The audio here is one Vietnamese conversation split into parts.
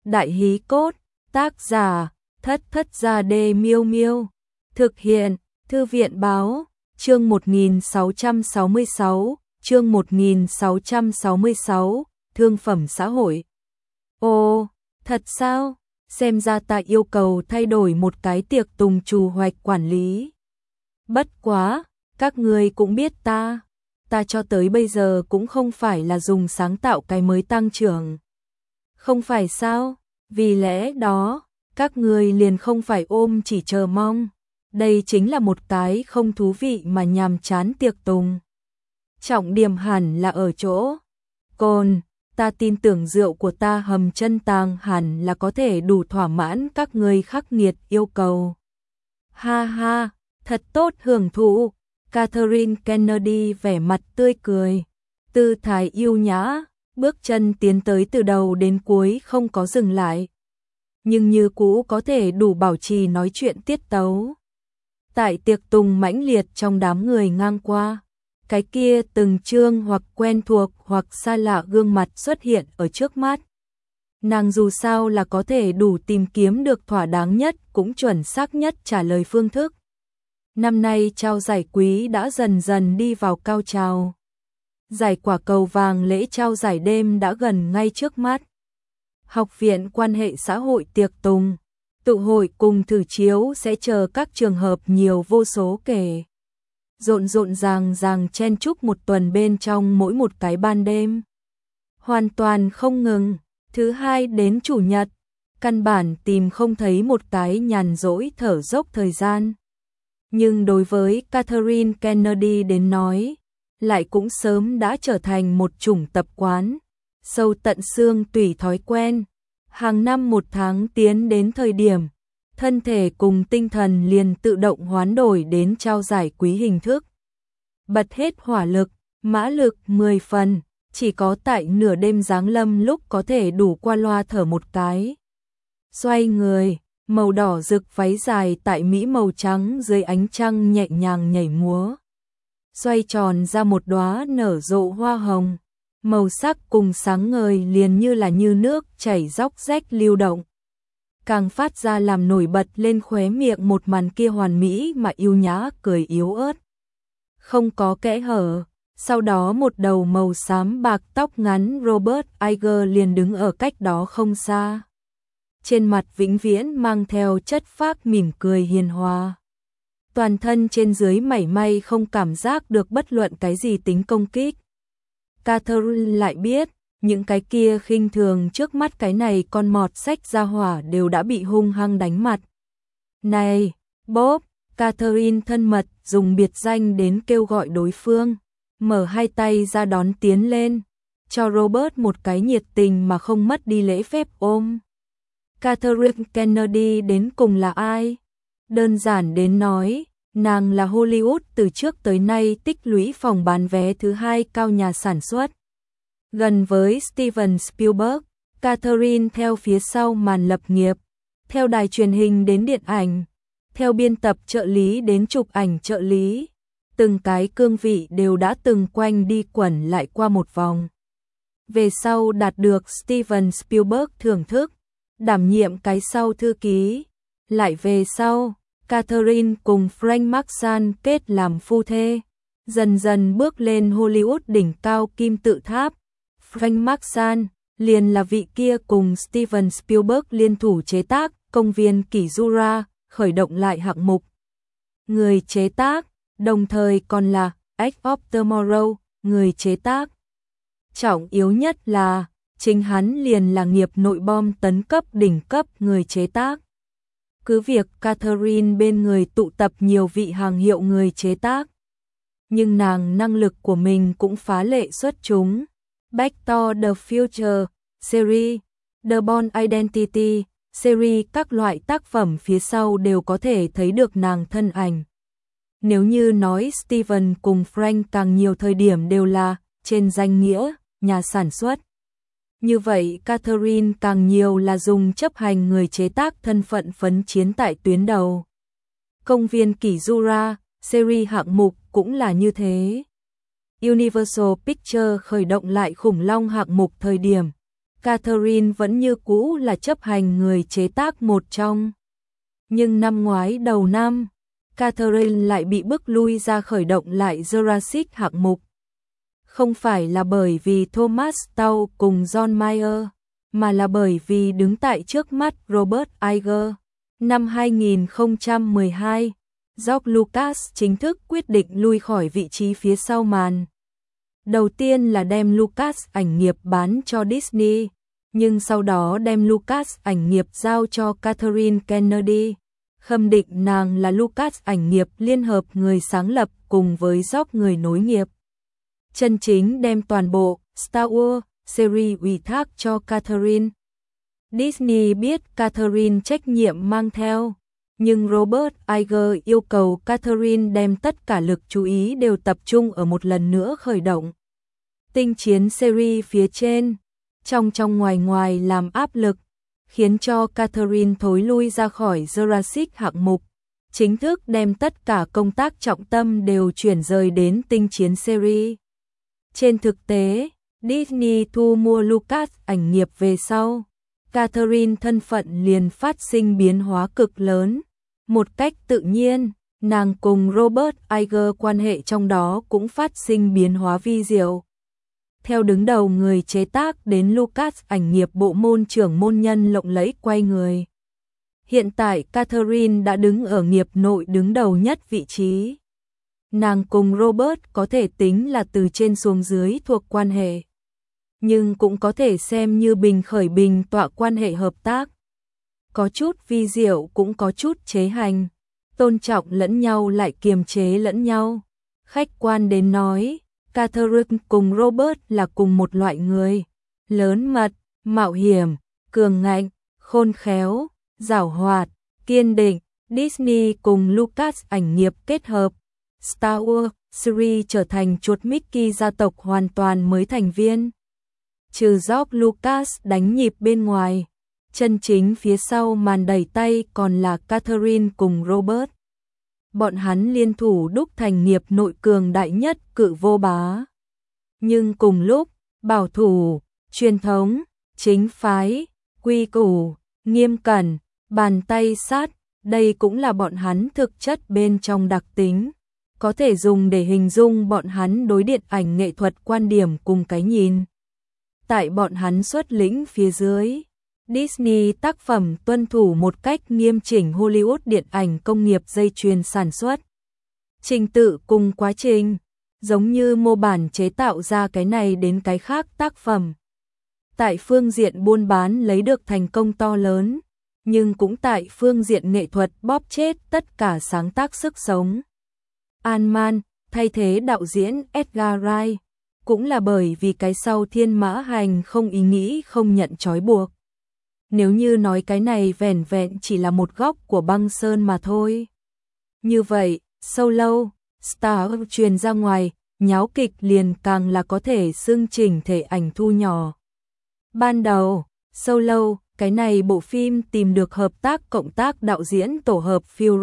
Đại hí cốt, tác giả, Thất Thất Gia Đê Miêu Miêu. Thực hiện, Thư viện báo, chương 1666, thương phẩm xã hội. Ồ, thật sao? Xem ra ta yêu cầu thay đổi một cái tiệc tùng trù hoạch quản lý. Bất quá, các người cũng biết ta cho tới bây giờ cũng không phải là dùng sáng tạo cái mới tăng trưởng. Không phải sao? Vì lẽ đó, các người liền không phải ôm chỉ chờ mong. Đây chính là một cái không thú vị mà nhàm chán tiệc tùng. Trọng điểm hẳn là ở chỗ cồn, ta tin tưởng rượu của ta hầm chân tàng hẳn là có thể đủ thỏa mãn các người khắc nghiệt yêu cầu. Ha ha, thật tốt hưởng thụ. Catherine Kennedy vẻ mặt tươi cười, tư thái yêu nhã, bước chân tiến tới từ đầu đến cuối không có dừng lại. Nhưng như cũ có thể đủ bảo trì nói chuyện tiết tấu. Tại tiệc tùng mãnh liệt trong đám người ngang qua, cái kia từng trương hoặc quen thuộc hoặc xa lạ gương mặt xuất hiện ở trước mắt. Nàng dù sao là có thể đủ tìm kiếm được thỏa đáng nhất cũng chuẩn xác nhất trả lời phương thức. Năm nay trao giải quý đã dần dần đi vào cao trào. Giải quả cầu vàng lễ trao giải đêm đã gần ngay trước mắt. Học viện quan hệ xã hội tiệc tùng, tụ hội cùng thử chiếu sẽ chờ các trường hợp nhiều vô số kể. Rộn ràng chen chúc một tuần bên trong mỗi một cái ban đêm. Hoàn toàn không ngừng, thứ hai đến chủ nhật, căn bản tìm không thấy một cái nhàn rỗi thở dốc thời gian. Nhưng đối với Catherine Kennedy đến nói, lại cũng sớm đã trở thành một chủng tập quán, sâu tận xương tùy thói quen. Hàng năm một tháng tiến đến thời điểm, thân thể cùng tinh thần liền tự động hoán đổi đến trao giải quý hình thức. Bật hết hỏa lực, mã lực 10 phần, chỉ có tại nửa đêm giáng lâm lúc có thể đủ qua loa thở một cái. Xoay người, màu đỏ rực váy dài tại mỹ màu trắng dưới ánh trăng nhẹ nhàng nhảy múa. Xoay tròn ra một đóa nở rộ hoa hồng, màu sắc cùng sáng ngời liền như là như nước chảy róc rách lưu động. Càng phát ra làm nổi bật lên khóe miệng một màn kia hoàn mỹ mà yêu nhã cười yếu ớt. Không có kẽ hở, sau đó một đầu màu xám bạc tóc ngắn Robert Iger liền đứng ở cách đó không xa. Trên mặt vĩnh viễn mang theo chất phác mỉm cười hiền hòa. Toàn thân trên dưới mảy may không cảm giác được bất luận cái gì tính công kích. Catherine lại biết, những cái kia khinh thường trước mắt cái này con mọt sách ra hỏa đều đã bị hung hăng đánh mặt. Này, Bob, Catherine thân mật dùng biệt danh đến kêu gọi đối phương, mở hai tay ra đón tiến lên, cho Robert một cái nhiệt tình mà không mất đi lễ phép ôm. Catherine Kennedy đến cùng là ai? Đơn giản đến nói, nàng là Hollywood từ trước tới nay tích lũy phòng bán vé thứ hai cao nhà sản xuất. Gần với Steven Spielberg, Catherine theo phía sau màn lập nghiệp, theo đài truyền hình đến điện ảnh, theo biên tập trợ lý đến chụp ảnh trợ lý. Từng cái cương vị đều đã từng quanh đi quẩn lại qua một vòng. Về sau đạt được Steven Spielberg thưởng thức, đảm nhiệm cái sau thư ký. Lại về sau, Catherine cùng Frank Marshall kết làm phu thê, dần dần bước lên Hollywood đỉnh cao kim tự tháp. Frank Marshall liền là vị kia cùng Steven Spielberg liên thủ chế tác Công viên Kỷ Jura, khởi động lại hạng mục. Người chế tác, đồng thời còn là Edge of Tomorrow, người chế tác. Trọng yếu nhất là, chính hắn liền là nghiệp nội bom tấn cấp đỉnh cấp người chế tác. Cứ việc Catherine bên người tụ tập nhiều vị hàng hiệu người chế tác, nhưng nàng năng lực của mình cũng phá lệ xuất chúng. Back to the Future series, The Bourne Identity series, các loại tác phẩm phía sau đều có thể thấy được nàng thân ảnh. Nếu như nói Steven cùng Frank càng nhiều thời điểm đều là trên danh nghĩa nhà sản xuất, như vậy Catherine càng nhiều là dùng chấp hành người chế tác thân phận phấn chiến tại tuyến đầu. Công viên Kỷ Jura series hạng mục cũng là như thế. Universal Pictures khởi động lại khủng long hạng mục thời điểm, Catherine vẫn như cũ là chấp hành người chế tác một trong. Nhưng năm ngoái đầu năm, Catherine lại bị bức lui ra khởi động lại Jurassic hạng mục. Không phải là bởi vì Thomas Tau cùng John Mayer, mà là bởi vì đứng tại trước mắt Robert Iger. Năm 2012, George Lucas chính thức quyết định lui khỏi vị trí phía sau màn. Đầu tiên là đem Lucas ảnh nghiệp bán cho Disney, nhưng sau đó đem Lucas ảnh nghiệp giao cho Catherine Kennedy, khâm định nàng là Lucas ảnh nghiệp liên hợp người sáng lập cùng với George người nối nghiệp. Chân chính đem toàn bộ Star Wars series ủy thác cho Catherine. Disney biết Catherine trách nhiệm mang theo, nhưng Robert Iger yêu cầu Catherine đem tất cả lực chú ý đều tập trung ở một lần nữa khởi động Tinh chiến series phía trên, trong ngoài làm áp lực, khiến cho Catherine thối lui ra khỏi Jurassic hạng mục, chính thức đem tất cả công tác trọng tâm đều chuyển rời đến Tinh chiến series. Trên thực tế, Disney thu mua Lucas ảnh nghiệp về sau, Catherine thân phận liền phát sinh biến hóa cực lớn. Một cách tự nhiên, nàng cùng Robert Iger quan hệ trong đó cũng phát sinh biến hóa vi diệu. Theo đứng đầu người chế tác đến Lucas ảnh nghiệp bộ môn trưởng môn nhân lộng lẫy quay người. Hiện tại Catherine đã đứng ở nghiệp nội đứng đầu nhất vị trí. Nàng cùng Robert có thể tính là từ trên xuống dưới thuộc quan hệ, nhưng cũng có thể xem như bình khởi bình tọa quan hệ hợp tác. Có chút vi diệu cũng có chút chế hành, tôn trọng lẫn nhau lại kiềm chế lẫn nhau. Khách quan đến nói, Catherine cùng Robert là cùng một loại người, lớn mật, mạo hiểm, cường ngạnh, khôn khéo, giảo hoạt, kiên định. Disney cùng Lucas ảnh nghiệp kết hợp, Star Wars series trở thành chuột Mickey gia tộc hoàn toàn mới thành viên. Trừ George Lucas đánh nhịp bên ngoài, chân chính phía sau màn đẩy tay còn là Catherine cùng Robert. Bọn hắn liên thủ đúc thành nghiệp nội cường đại nhất cự vô bá. Nhưng cùng lúc, bảo thủ, truyền thống, chính phái, quy củ, nghiêm cẩn, bàn tay sát, đây cũng là bọn hắn thực chất bên trong đặc tính, có thể dùng để hình dung bọn hắn đối điện ảnh nghệ thuật quan điểm cùng cái nhìn. Tại bọn hắn xuất lĩnh phía dưới, Disney tác phẩm tuân thủ một cách nghiêm chỉnh Hollywood điện ảnh công nghiệp dây chuyền sản xuất. Trình tự cùng quá trình, giống như mô bản chế tạo ra cái này đến cái khác tác phẩm. Tại phương diện buôn bán lấy được thành công to lớn, nhưng cũng tại phương diện nghệ thuật bóp chết tất cả sáng tác sức sống. Ant-Man thay thế đạo diễn Edgar Wright, cũng là bởi vì cái sau Thiên Mã Hành không ý nghĩ không nhận trói buộc. Nếu như nói cái này vẻn vẹn chỉ là một góc của băng sơn mà thôi. Như vậy, Solo, Star Wars truyền ra ngoài, nháo kịch liền càng là có thể xưng chỉnh thể ảnh thu nhỏ. Ban đầu, Solo, cái này bộ phim tìm được hợp tác cộng tác đạo diễn tổ hợp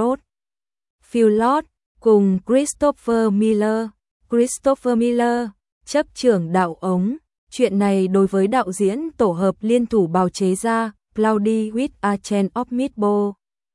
Phil Lord cùng Christopher Miller. Christopher Miller, chấp trưởng đạo ống. Chuyện này đối với đạo diễn tổ hợp liên thủ bào chế ra, Cloudy with a Chance of Meatball.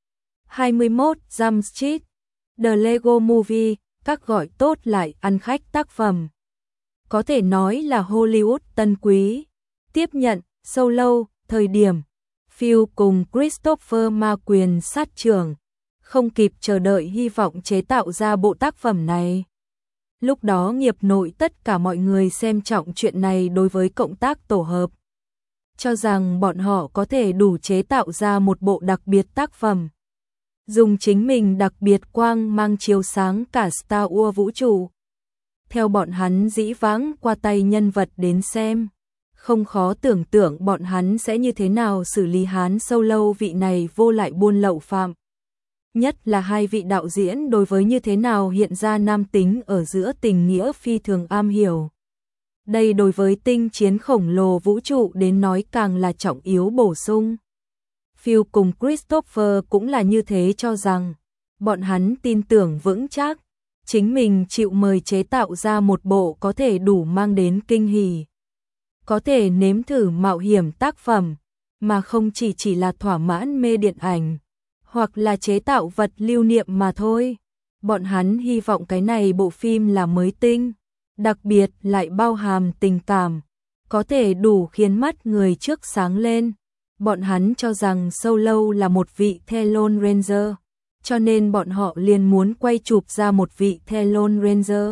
21 Jump Street, The Lego Movie, các gọi tốt lại ăn khách tác phẩm. Có thể nói là Hollywood tân quý. Tiếp nhận, Solo, thời điểm, Phil cùng Christopher ma quyền sát trưởng, không kịp chờ đợi hy vọng chế tạo ra bộ tác phẩm này. Lúc đó nghiệp nội tất cả mọi người xem trọng chuyện này đối với cộng tác tổ hợp, cho rằng bọn họ có thể đủ chế tạo ra một bộ đặc biệt tác phẩm. Dùng chính mình đặc biệt quang mang chiếu sáng cả Star Wars vũ trụ. Theo bọn hắn dĩ vãng qua tay nhân vật đến xem, không khó tưởng tượng bọn hắn sẽ như thế nào xử lý Han Solo vị này vô lại buôn lậu phạm. Nhất là hai vị đạo diễn đối với như thế nào hiện ra nam tính ở giữa tình nghĩa phi thường am hiểu. Đây đối với tinh chiến khổng lồ vũ trụ đến nói càng là trọng yếu bổ sung. Phil cùng Christopher cũng là như thế cho rằng, bọn hắn tin tưởng vững chắc, chính mình chịu mời chế tạo ra một bộ có thể đủ mang đến kinh hỉ. có thể nếm thử mạo hiểm tác phẩm, mà không chỉ là thỏa mãn mê điện ảnh, hoặc là chế tạo vật lưu niệm mà thôi. Bọn hắn hy vọng cái này bộ phim là mới tinh, đặc biệt lại bao hàm tình cảm, có thể đủ khiến mắt người trước sáng lên. Bọn hắn cho rằng Solo là một vị The Lone Ranger, cho nên bọn họ liền muốn quay chụp ra một vị The Lone Ranger.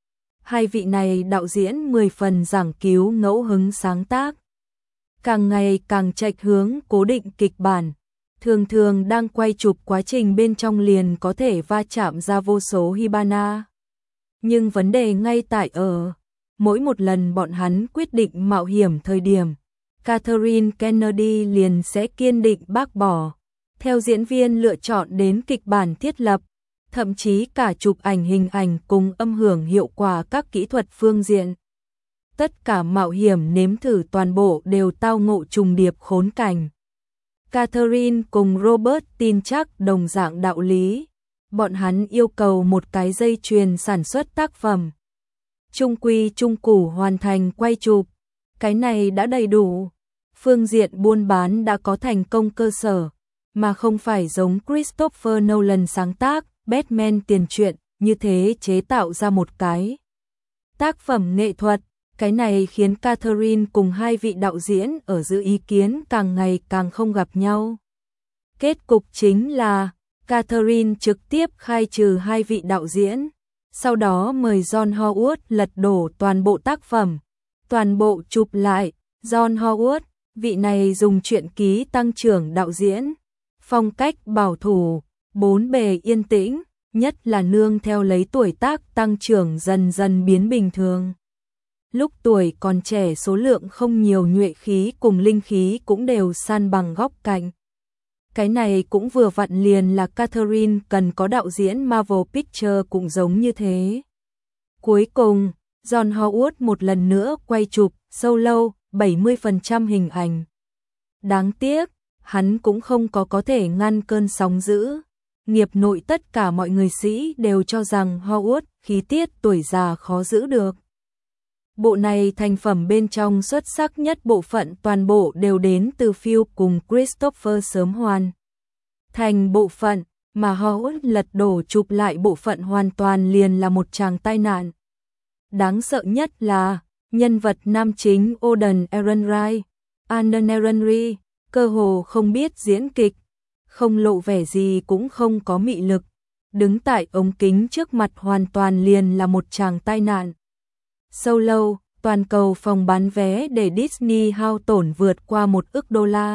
Hai vị này đạo diễn 10 phần giảng cứu ngẫu hứng sáng tác, càng ngày càng chệch hướng cố định kịch bản, thường thường đang quay chụp quá trình bên trong liền có thể va chạm ra vô số Hibana. Nhưng vấn đề ngay tại ở, mỗi một lần bọn hắn quyết định mạo hiểm thời điểm, Catherine Kennedy liền sẽ kiên định bác bỏ. Theo diễn viên lựa chọn đến kịch bản thiết lập, thậm chí cả chụp ảnh hình ảnh cùng âm hưởng hiệu quả các kỹ thuật phương diện. Tất cả mạo hiểm nếm thử toàn bộ đều tao ngộ trùng điệp khốn cảnh. Catherine cùng Robert tin chắc đồng dạng đạo lý. Bọn hắn yêu cầu một cái dây chuyền sản xuất tác phẩm. Trung quy trung củ hoàn thành quay chụp. Cái này đã đầy đủ. Phương diện buôn bán đã có thành công cơ sở, mà không phải giống Christopher Nolan sáng tác Batman tiền truyện như thế chế tạo ra một cái tác phẩm nghệ thuật. Cái này khiến Catherine cùng hai vị đạo diễn ở giữa ý kiến càng ngày càng không gặp nhau. Kết cục chính là Catherine trực tiếp khai trừ hai vị đạo diễn, sau đó mời John Howard lật đổ toàn bộ tác phẩm, toàn bộ chụp lại. John Howard, vị này dùng truyện ký tăng trưởng đạo diễn, phong cách bảo thủ, bốn bề yên tĩnh, nhất là nương theo lấy tuổi tác tăng trưởng dần dần biến bình thường. Lúc tuổi còn trẻ số lượng không nhiều, nhuệ khí cùng linh khí cũng đều san bằng góc cạnh. Cái này cũng vừa vặn liền là Catherine cần có. Đạo diễn Marvel Pictures cũng giống như thế. Cuối cùng, John Howard một lần nữa quay chụp Solo 70% hình ảnh. Đáng tiếc, hắn cũng không có thể ngăn cơn sóng dữ. Nghiệp nội tất cả mọi người sĩ đều cho rằng Howard khí tiết tuổi già khó giữ được. Bộ này thành phẩm bên trong xuất sắc nhất bộ phận toàn bộ đều đến từ Phil cùng Christopher sớm hoàn thành bộ phận, mà Howard lật đổ chụp lại bộ phận hoàn toàn liền là một tràng tai nạn. Đáng sợ nhất là nhân vật nam chính Alden Ehrenreich, Alden Ehrenreich, cơ hồ không biết diễn kịch, không lộ vẻ gì cũng không có mị lực, đứng tại ống kính trước mặt hoàn toàn liền là một tràng tai nạn. Solo, toàn cầu phòng bán vé để Disney hao tổn vượt qua $1 ức.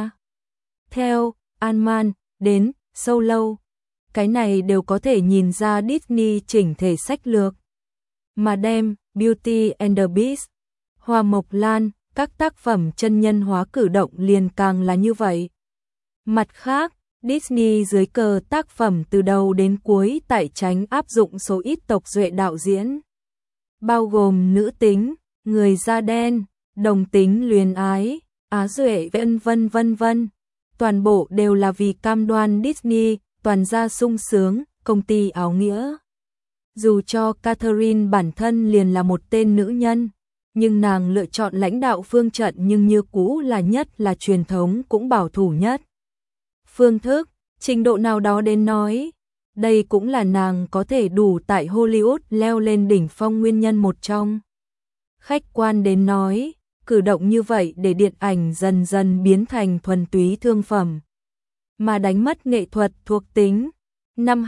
Theo Ant-Man đến Solo, cái này đều có thể nhìn ra Disney chỉnh thể sách lược. Mà đem Beauty and the Beast, Hoa Mộc Lan, các tác phẩm chân nhân hóa cử động liền càng là như vậy. Mặt khác, Disney dưới cờ tác phẩm từ đầu đến cuối tại tránh áp dụng số ít tộc duệ đạo diễn, bao gồm nữ tính, người da đen, đồng tính luyến ái, Á duệ vân vân. Toàn bộ đều là vì cam đoan Disney toàn gia sung sướng, công ty áo nghĩa. Dù cho Catherine bản thân liền là một tên nữ nhân, nhưng nàng lựa chọn lãnh đạo phương trận nhưng như cũ là nhất là truyền thống cũng bảo thủ nhất. Phương thức, trình độ nào đó đến nói, đây cũng là nàng có thể đủ tại Hollywood leo lên đỉnh phong nguyên nhân một trong. Khách quan đến nói, cử động như vậy để điện ảnh dần dần biến thành thuần túy thương phẩm, mà đánh mất nghệ thuật thuộc tính. Năm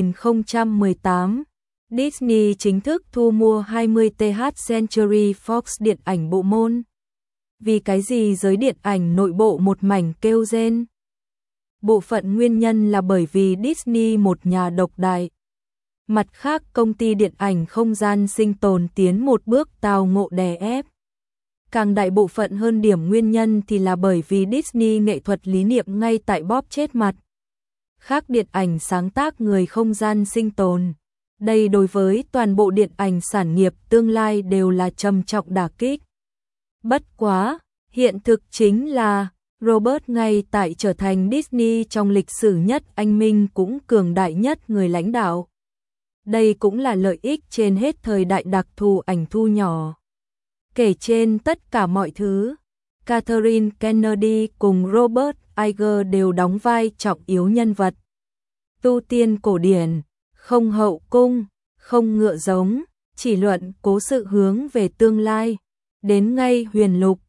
2018, Disney chính thức thu mua 20th Century Fox điện ảnh bộ môn. Vì cái gì giới điện ảnh nội bộ một mảnh kêu rên? Bộ phận nguyên nhân là bởi vì Disney một nhà độc đại. Mặt khác công ty điện ảnh không gian sinh tồn tiến một bước tào ngộ đè ép. Càng đại bộ phận hơn điểm nguyên nhân thì là bởi vì Disney nghệ thuật lý niệm ngay tại bóp chết mặt. Khác điện ảnh sáng tác người không gian sinh tồn. Đây đối với toàn bộ điện ảnh sản nghiệp tương lai đều là trầm trọng đả kích. Bất quá, hiện thực chính là Robert ngay tại trở thành Disney trong lịch sử nhất anh minh cũng cường đại nhất người lãnh đạo. Đây cũng là lợi ích trên hết thời đại đặc thù ảnh thu nhỏ. Kể trên tất cả mọi thứ, Catherine Kennedy cùng Robert Iger đều đóng vai trọng yếu nhân vật. Tu tiên cổ điển, không hậu cung, không ngựa giống, chỉ luận cố sự hướng về tương lai, đến ngay huyền lục,